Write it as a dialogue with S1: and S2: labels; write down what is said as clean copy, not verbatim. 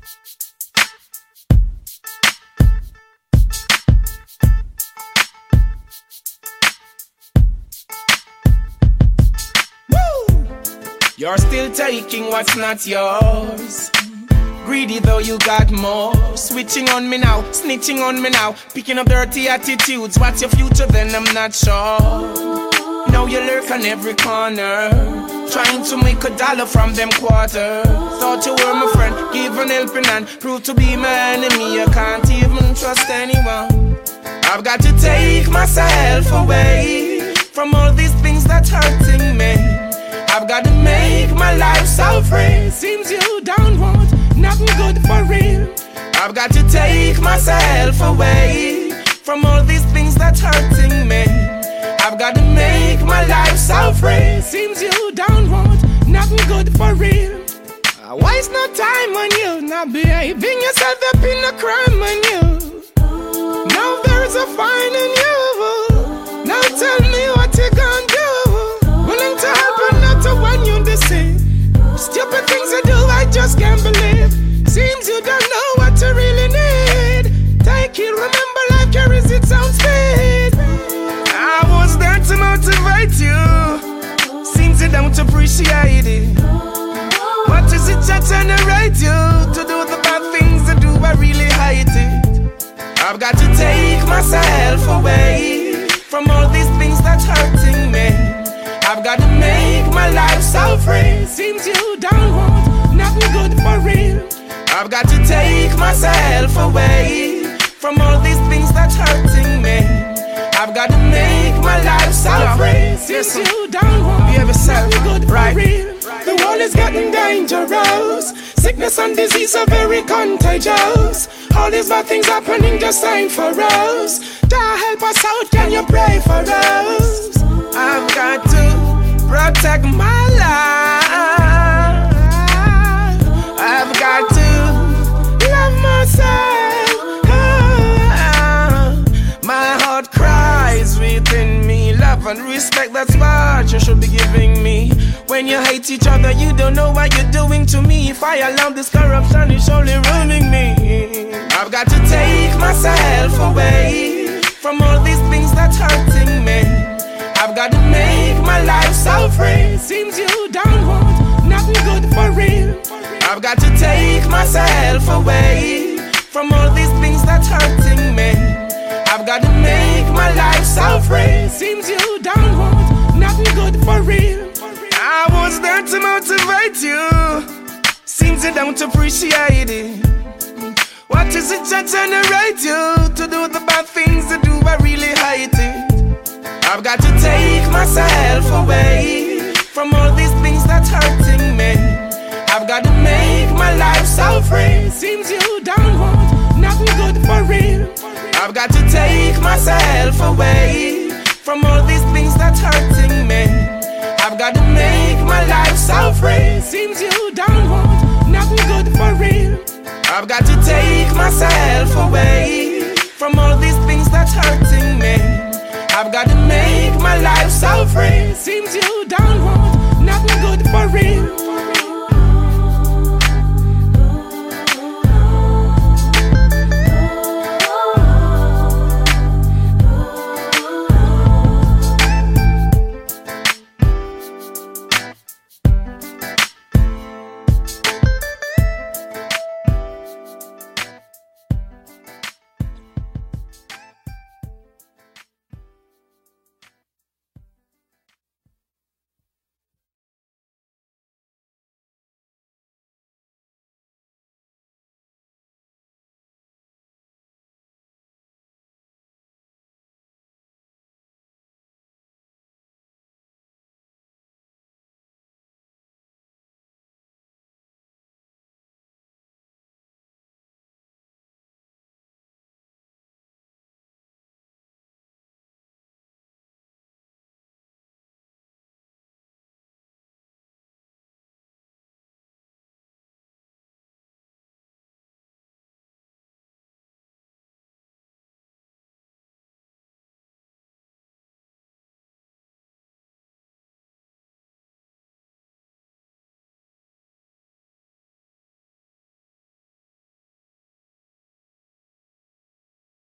S1: You're still taking what's not yours. Greedy though you got more. Switching on me now, snitching on me now. Picking up dirty attitudes. What's your future then? I'm not sure. Now you lurk on every corner, trying to make $1 from them quarters. Thought you were my friend, give an helping hand. Prove to be my enemy, I can't even trust anyone. I've got to take myself away from all these things that's hurting me. I've got to make my life so free. Seems you don't want nothing good for real. I've got to take myself away from all these things that's hurting me. I've got to make my life so free. Seems you don't want nothing good for real. I waste no time on you, not behaving yourself up in a crime on you. Now there's a fine in you. Now tell me what you gonna do. Willing to help and not to want you to see. Stupid things you do, I just can't believe. Seems you don't know what you really need. Take it, remember life carries its own speed. I was there to motivate you. Seems you don't appreciate it. What is it that generate you to do the bad things I do? I really hate it. I've got to take myself away from all these things that's hurting me. I've got to make my life so free. Seems you don't want nothing good for real. I've got to take myself away from all these things that's hurting me. I've got to make my life so free. Seems you don't want nothing good for real. The world is getting dangerous. Sickness and disease are very contagious. All these bad things happening just ain't for us. God help us out, can you pray for us? I've got to protect my life. I've got to love myself. My heart cries within me. Love and respect, that's what you should be giving me. When you hate each other, you don't know what you're doing to me. If I allow this corruption, it's only ruining me. I've got to take myself away from all these things that's hurting me. I've got to make my life so free. Seems you don't want nothing good for real. I've got to take myself away from all these things that's hurting me. I've got to make my life so free. Seems you don't want nothing good for real. I was there to motivate you. Seems you don't appreciate it. What is it that generates you to do the bad things you do? I really hate it. I've got to take myself away from all these things that's hurting me. I've got to make my life so free. Seems you don't want nothing good for real. I've got to take myself away from all these things that's hurting me. I've got to make my life so free. Seems you don't want nothing good for real. I've got to take myself away from all these things that's hurting me. I've got to make my life so free. Seems you don't want nothing good for real.